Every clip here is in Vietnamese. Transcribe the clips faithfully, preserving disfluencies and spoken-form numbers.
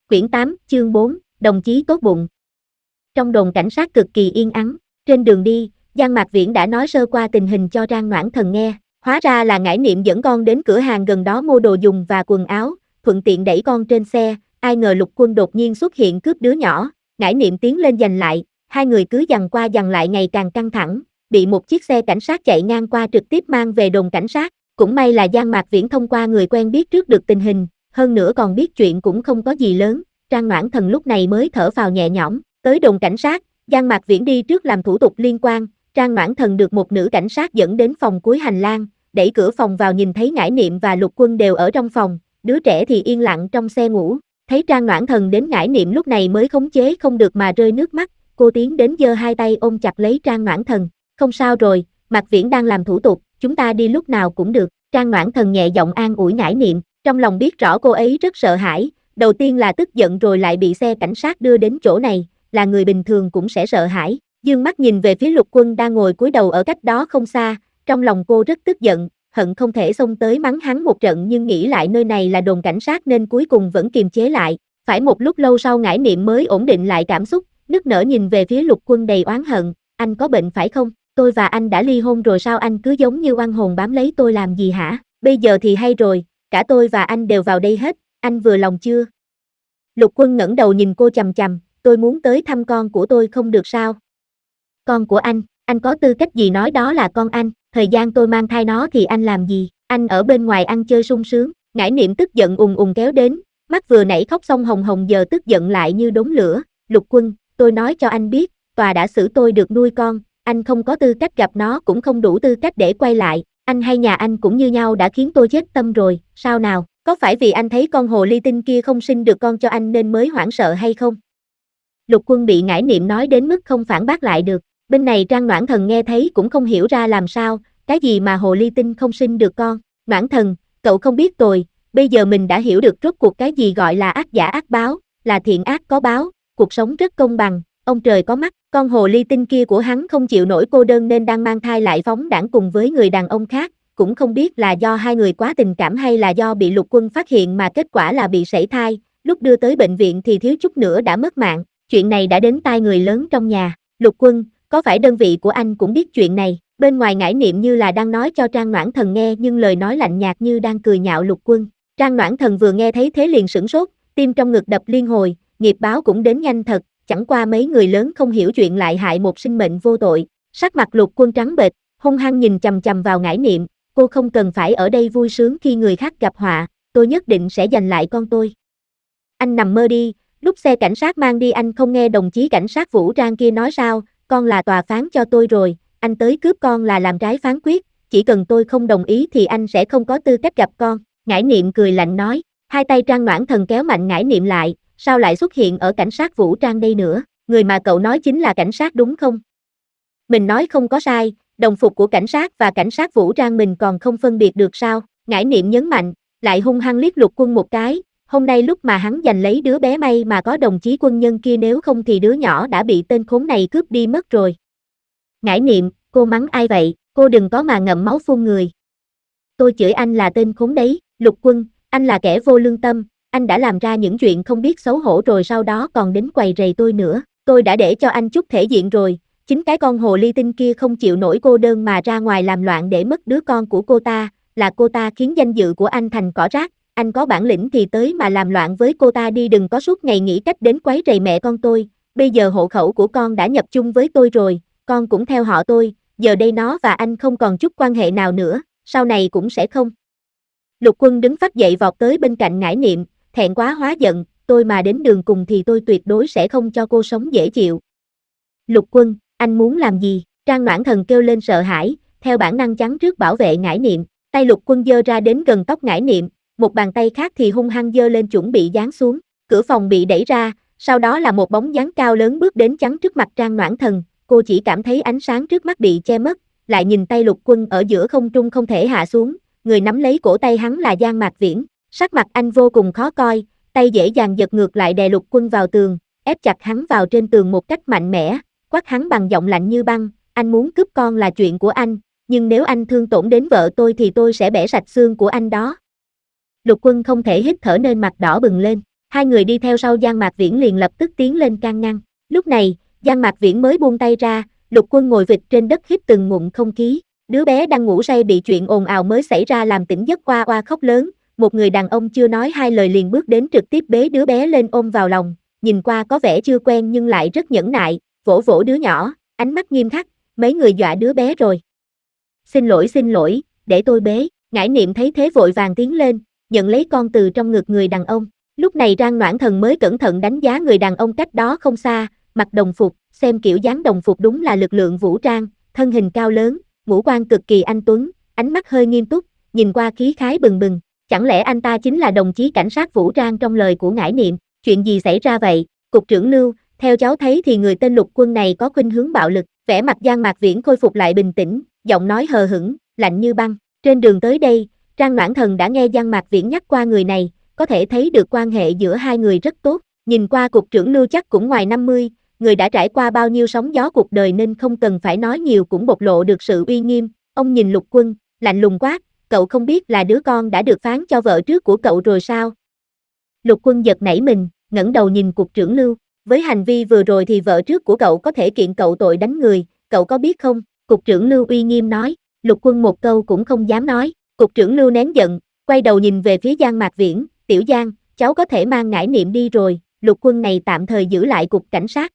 Quyển tám, chương bốn, đồng chí tốt bụng. Trong đồn cảnh sát cực kỳ yên ắng, trên đường đi, Giang Mạc Viễn đã nói sơ qua tình hình cho Trang Noãn Thần nghe, hóa ra là Ngải Niệm dẫn con đến cửa hàng gần đó mua đồ dùng và quần áo, thuận tiện đẩy con trên xe, ai ngờ Lục Quân đột nhiên xuất hiện cướp đứa nhỏ, Ngải Niệm tiến lên giành lại, hai người cứ giằng qua giằng lại ngày càng căng thẳng, bị một chiếc xe cảnh sát chạy ngang qua trực tiếp mang về đồn cảnh sát, cũng may là Giang Mạc Viễn thông qua người quen biết trước được tình hình, hơn nữa còn biết chuyện cũng không có gì lớn, Trang Noãn Thần lúc này mới thở phào nhẹ nhõm, tới đồn cảnh sát, Giang Mạc Viễn đi trước làm thủ tục liên quan, Trang Noãn Thần được một nữ cảnh sát dẫn đến phòng cuối hành lang, đẩy cửa phòng vào nhìn thấy Ngải Niệm và Lục Quân đều ở trong phòng, đứa trẻ thì yên lặng trong xe ngủ, thấy Trang Noãn Thần đến Ngải Niệm lúc này mới khống chế không được mà rơi nước mắt, cô tiến đến giơ hai tay ôm chặt lấy Trang Noãn Thần, không sao rồi, Mạc Viễn đang làm thủ tục, chúng ta đi lúc nào cũng được, Trang Noãn Thần nhẹ giọng an ủi Ngải Niệm, trong lòng biết rõ cô ấy rất sợ hãi, đầu tiên là tức giận rồi lại bị xe cảnh sát đưa đến chỗ này, là người bình thường cũng sẽ sợ hãi, dương mắt nhìn về phía Lục Quân đang ngồi cúi đầu ở cách đó không xa, trong lòng cô rất tức giận, hận không thể xông tới mắng hắn một trận nhưng nghĩ lại nơi này là đồn cảnh sát nên cuối cùng vẫn kiềm chế lại, phải một lúc lâu sau Ngải Niệm mới ổn định lại cảm xúc, nức nở nhìn về phía Lục Quân đầy oán hận, anh có bệnh phải không, tôi và anh đã ly hôn rồi sao anh cứ giống như oan hồn bám lấy tôi làm gì hả, bây giờ thì hay rồi, cả tôi và anh đều vào đây hết, anh vừa lòng chưa? Lục Quân ngẩng đầu nhìn cô chằm chằm, tôi muốn tới thăm con của tôi không được sao? Con của anh, anh có tư cách gì nói đó là con anh, thời gian tôi mang thai nó thì anh làm gì, anh ở bên ngoài ăn chơi sung sướng, Ngải Niệm tức giận ùng ùng kéo đến, mắt vừa nãy khóc xong hồng hồng giờ tức giận lại như đống lửa, Lục Quân, tôi nói cho anh biết, tòa đã xử tôi được nuôi con, anh không có tư cách gặp nó cũng không đủ tư cách để quay lại, anh hay nhà anh cũng như nhau đã khiến tôi chết tâm rồi, sao nào, có phải vì anh thấy con hồ ly tinh kia không sinh được con cho anh nên mới hoảng sợ hay không? Lục Quân bị Ngải Niệm nói đến mức không phản bác lại được, bên này Trang Noãn Thần nghe thấy cũng không hiểu ra làm sao, cái gì mà hồ ly tinh không sinh được con, Noãn Thần, cậu không biết rồi, bây giờ mình đã hiểu được rốt cuộc cái gì gọi là ác giả ác báo, là thiện ác có báo, cuộc sống rất công bằng, ông trời có mắt, con hồ ly tinh kia của hắn không chịu nổi cô đơn nên đang mang thai lại phóng đãng cùng với người đàn ông khác, cũng không biết là do hai người quá tình cảm hay là do bị Lục Quân phát hiện mà kết quả là bị sảy thai, lúc đưa tới bệnh viện thì thiếu chút nữa đã mất mạng, chuyện này đã đến tai người lớn trong nhà, Lục Quân, có phải đơn vị của anh cũng biết chuyện này, bên ngoài Ngải Niệm như là đang nói cho Trang Noãn Thần nghe nhưng lời nói lạnh nhạt như đang cười nhạo Lục Quân, Trang Noãn Thần vừa nghe thấy thế liền sửng sốt, tim trong ngực đập liên hồi, nghiệp báo cũng đến nhanh thật, chẳng qua mấy người lớn không hiểu chuyện lại hại một sinh mệnh vô tội, sắc mặt Lục Quân trắng bệch, hung hăng nhìn chằm chằm vào Ngải Niệm, cô không cần phải ở đây vui sướng khi người khác gặp họa, tôi nhất định sẽ giành lại con tôi. Anh nằm mơ đi, lúc xe cảnh sát mang đi anh không nghe đồng chí cảnh sát vũ trang kia nói sao, con là tòa phán cho tôi rồi, anh tới cướp con là làm trái phán quyết, chỉ cần tôi không đồng ý thì anh sẽ không có tư cách gặp con, Ngải Niệm cười lạnh nói, hai tay Trang Noãn Thần kéo mạnh Ngải Niệm lại, sao lại xuất hiện ở cảnh sát vũ trang đây nữa, người mà cậu nói chính là cảnh sát đúng không? Mình nói không có sai, đồng phục của cảnh sát và cảnh sát vũ trang mình còn không phân biệt được sao, Ngải Niệm nhấn mạnh, lại hung hăng liếc Lục Quân một cái, hôm nay lúc mà hắn giành lấy đứa bé may mà có đồng chí quân nhân kia nếu không thì đứa nhỏ đã bị tên khốn này cướp đi mất rồi. Ngải Niệm, cô mắng ai vậy, cô đừng có mà ngậm máu phun người. Tôi chửi anh là tên khốn đấy, Lục Quân, anh là kẻ vô lương tâm, anh đã làm ra những chuyện không biết xấu hổ rồi sau đó còn đến quầy rầy tôi nữa, tôi đã để cho anh chút thể diện rồi, chính cái con hồ ly tinh kia không chịu nổi cô đơn mà ra ngoài làm loạn để mất đứa con của cô ta, là cô ta khiến danh dự của anh thành cỏ rác, anh có bản lĩnh thì tới mà làm loạn với cô ta đi đừng có suốt ngày nghĩ cách đến quấy rầy mẹ con tôi, bây giờ hộ khẩu của con đã nhập chung với tôi rồi, con cũng theo họ tôi, giờ đây nó và anh không còn chút quan hệ nào nữa, sau này cũng sẽ không. Lục Quân đứng phắt dậy vọt tới bên cạnh Ngải Niệm, thẹn quá hóa giận, tôi mà đến đường cùng thì tôi tuyệt đối sẽ không cho cô sống dễ chịu. Lục Quân, anh muốn làm gì? Trang Noãn Thần kêu lên sợ hãi, theo bản năng chắn trước bảo vệ Ngải Niệm, tay Lục Quân giơ ra đến gần tóc Ngải Niệm, một bàn tay khác thì hung hăng giơ lên chuẩn bị giáng xuống, cửa phòng bị đẩy ra, sau đó là một bóng dáng cao lớn bước đến chắn trước mặt Trang Noãn Thần, cô chỉ cảm thấy ánh sáng trước mắt bị che mất, lại nhìn tay Lục Quân ở giữa không trung không thể hạ xuống, người nắm lấy cổ tay hắn là Giang Mạc Viễn, sắc mặt anh vô cùng khó coi, tay dễ dàng giật ngược lại đè Lục Quân vào tường, ép chặt hắn vào trên tường một cách mạnh mẽ, quát hắn bằng giọng lạnh như băng, anh muốn cướp con là chuyện của anh, nhưng nếu anh thương tổn đến vợ tôi thì tôi sẽ bẻ sạch xương của anh đó. Lục Quân không thể hít thở nên mặt đỏ bừng lên, Hai người đi theo sau Giang Mạc Viễn liền lập tức tiến lên can ngăn. Lúc này, Giang Mạc Viễn mới buông tay ra, Lục Quân ngồi vịt trên đất hít từng ngụm không khí. Đứa bé đang ngủ say bị chuyện ồn ào mới xảy ra làm tỉnh giấc oa oa khóc lớn. Một người đàn ông chưa nói hai lời liền bước đến trực tiếp bế đứa bé lên ôm vào lòng, nhìn qua có vẻ chưa quen nhưng lại rất nhẫn nại, vỗ vỗ đứa nhỏ, ánh mắt nghiêm khắc, mấy người dọa đứa bé rồi. Xin lỗi xin lỗi, để tôi bế. Ngải Niệm thấy thế vội vàng tiến lên, nhận lấy con từ trong ngực người đàn ông. Lúc này Trang Noãn Thần mới cẩn thận đánh giá người đàn ông cách đó không xa, mặc đồng phục, xem kiểu dáng đồng phục đúng là lực lượng vũ trang, thân hình cao lớn, ngũ quan cực kỳ anh tuấn, ánh mắt hơi nghiêm túc, nhìn qua khí khái bừng bừng. Chẳng lẽ anh ta chính là đồng chí cảnh sát vũ trang trong lời của Ngải Niệm? Chuyện gì xảy ra vậy? Cục trưởng Lưu, theo cháu thấy thì người tên Lục Quân này có khuynh hướng bạo lực. Vẻ mặt Giang Mạc Viễn khôi phục lại bình tĩnh, giọng nói hờ hững, lạnh như băng. Trên đường tới đây, Trang Noãn Thần đã nghe Giang Mạc Viễn nhắc qua người này, có thể thấy được quan hệ giữa hai người rất tốt. Nhìn qua cục trưởng Lưu chắc cũng ngoài năm mươi, người đã trải qua bao nhiêu sóng gió cuộc đời nên không cần phải nói nhiều cũng bộc lộ được sự uy nghiêm. Ông nhìn Lục Quân, lạnh lùng quát, cậu không biết là đứa con đã được phán cho vợ trước của cậu rồi sao? Lục Quân giật nảy mình, ngẩng đầu nhìn cục trưởng Lưu, với hành vi vừa rồi thì vợ trước của cậu có thể kiện cậu tội đánh người, cậu có biết không? Cục trưởng Lưu uy nghiêm nói. Lục Quân một câu cũng không dám nói. Cục trưởng Lưu nén giận, quay đầu nhìn về phía Giang Mạc Viễn, Tiểu Giang, cháu có thể mang Ngải Niệm đi rồi, Lục Quân này tạm thời giữ lại cục cảnh sát.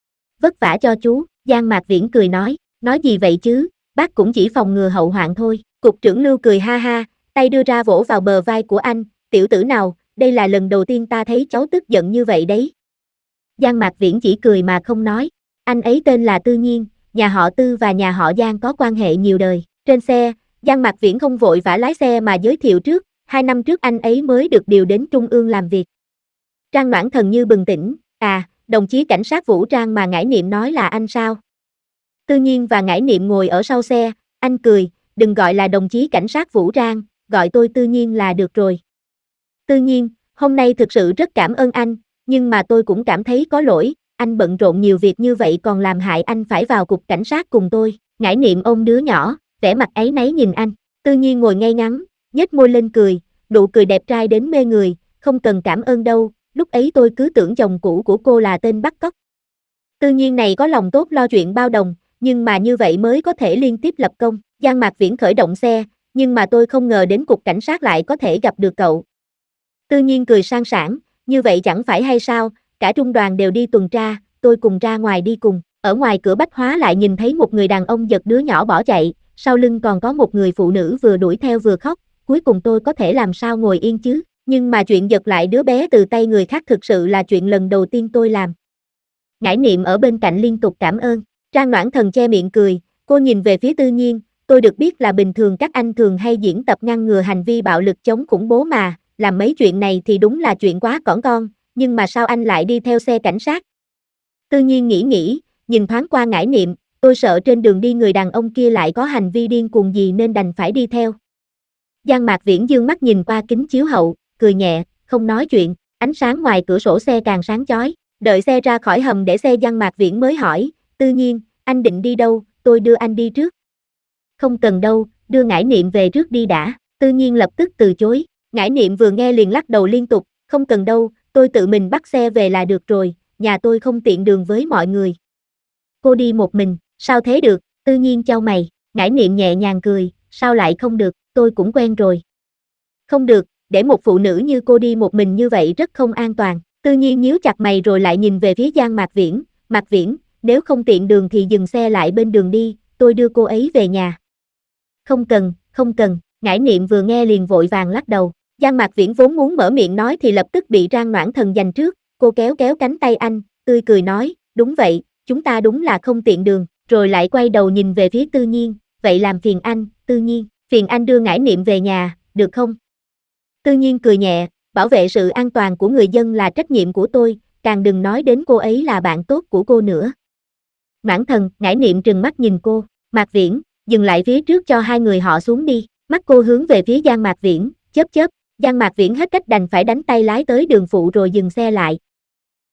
Vất vả cho chú, Giang Mạc Viễn cười nói, nói gì vậy chứ, bác cũng chỉ phòng ngừa hậu hoạn thôi. Cục trưởng Lưu cười ha ha, tay đưa ra vỗ vào bờ vai của anh, tiểu tử nào, đây là lần đầu tiên ta thấy cháu tức giận như vậy đấy. Giang Mạc Viễn chỉ cười mà không nói, anh ấy tên là Tư Nhiên, nhà họ Tư và nhà họ Giang có quan hệ nhiều đời. Trên xe, Giang Mạc Viễn không vội vã lái xe mà giới thiệu trước, hai năm trước anh ấy mới được điều đến Trung ương làm việc. Trang Noãn Thần như bừng tỉnh, à, đồng chí cảnh sát vũ trang mà Ngải Niệm nói là anh sao? Tư Nhiên và Ngải Niệm ngồi ở sau xe, anh cười, đừng gọi là đồng chí cảnh sát vũ trang, gọi tôi Tư Nhiên là được rồi. Tư Nhiên, hôm nay thực sự rất cảm ơn anh, nhưng mà tôi cũng cảm thấy có lỗi, anh bận rộn nhiều việc như vậy còn làm hại anh phải vào cục cảnh sát cùng tôi. Ngải Niệm ôm đứa nhỏ, vẻ mặt áy náy nhìn anh. Tư Nhiên ngồi ngay ngắn, nhếch môi lên cười, nụ cười đẹp trai đến mê người, không cần cảm ơn đâu, lúc ấy tôi cứ tưởng chồng cũ của cô là tên bắt cóc. Tư Nhiên này có lòng tốt lo chuyện bao đồng, nhưng mà như vậy mới có thể liên tiếp lập công. Giang Mạc Viễn khởi động xe, nhưng mà tôi không ngờ đến cục cảnh sát lại có thể gặp được cậu. Tư Nhiên cười sang sảng, như vậy chẳng phải hay sao, cả trung đoàn đều đi tuần tra, tôi cùng ra ngoài đi cùng. Ở ngoài cửa bách hóa lại nhìn thấy một người đàn ông giật đứa nhỏ bỏ chạy, sau lưng còn có một người phụ nữ vừa đuổi theo vừa khóc, cuối cùng tôi có thể làm sao ngồi yên chứ, nhưng mà chuyện giật lại đứa bé từ tay người khác thực sự là chuyện lần đầu tiên tôi làm. Ngải Niệm ở bên cạnh liên tục cảm ơn. Trang Noãn Thần che miệng cười, cô nhìn về phía Tư Nhiên, tôi được biết là bình thường các anh thường hay diễn tập ngăn ngừa hành vi bạo lực chống khủng bố mà, làm mấy chuyện này thì đúng là chuyện quá cỏn con, nhưng mà sao anh lại đi theo xe cảnh sát? Tư Nhiên nghĩ nghĩ, nhìn thoáng qua Ngải Niệm, tôi sợ trên đường đi người đàn ông kia lại có hành vi điên cuồng gì nên đành phải đi theo. Giang Mạc Viễn dương mắt nhìn qua kính chiếu hậu, cười nhẹ, không nói chuyện, ánh sáng ngoài cửa sổ xe càng sáng chói. Đợi xe ra khỏi hầm để xe Giang Mạc Viễn mới hỏi, Tư Nhiên, anh định đi đâu, tôi đưa anh đi trước. Không cần đâu, đưa Ngải Niệm về trước đi đã. Tư Nhiên lập tức từ chối. Ngải Niệm vừa nghe liền lắc đầu liên tục, không cần đâu, tôi tự mình bắt xe về là được rồi, nhà tôi không tiện đường với mọi người. Cô đi một mình, sao thế được? Tư Nhiên chau mày. Ngải Niệm nhẹ nhàng cười, sao lại không được, tôi cũng quen rồi. Không được, để một phụ nữ như cô đi một mình như vậy rất không an toàn. Tư Nhiên nhíu chặt mày rồi lại nhìn về phía Giang Mạc Viễn, Mạc Viễn, nếu không tiện đường thì dừng xe lại bên đường đi, tôi đưa cô ấy về nhà. Không cần, không cần, Ngải Niệm vừa nghe liền vội vàng lắc đầu. Giang Mạc Viễn vốn muốn mở miệng nói thì lập tức bị Trang Noãn Thần giành trước, cô kéo kéo cánh tay anh, tươi cười nói, đúng vậy, chúng ta đúng là không tiện đường, rồi lại quay đầu nhìn về phía Tư Nhiên, vậy làm phiền anh, Tư Nhiên, phiền anh đưa Ngải Niệm về nhà, được không? Tư Nhiên cười nhẹ, bảo vệ sự an toàn của người dân là trách nhiệm của tôi, càng đừng nói đến cô ấy là bạn tốt của cô nữa. Noãn Thần, Ngải Niệm trừng mắt nhìn cô, Mạc Viễn, dừng lại phía trước cho hai người họ xuống đi, mắt cô hướng về phía Giang Mạc Viễn, chớp chớp, Giang Mạc Viễn hết cách đành phải đánh tay lái tới đường phụ rồi dừng xe lại,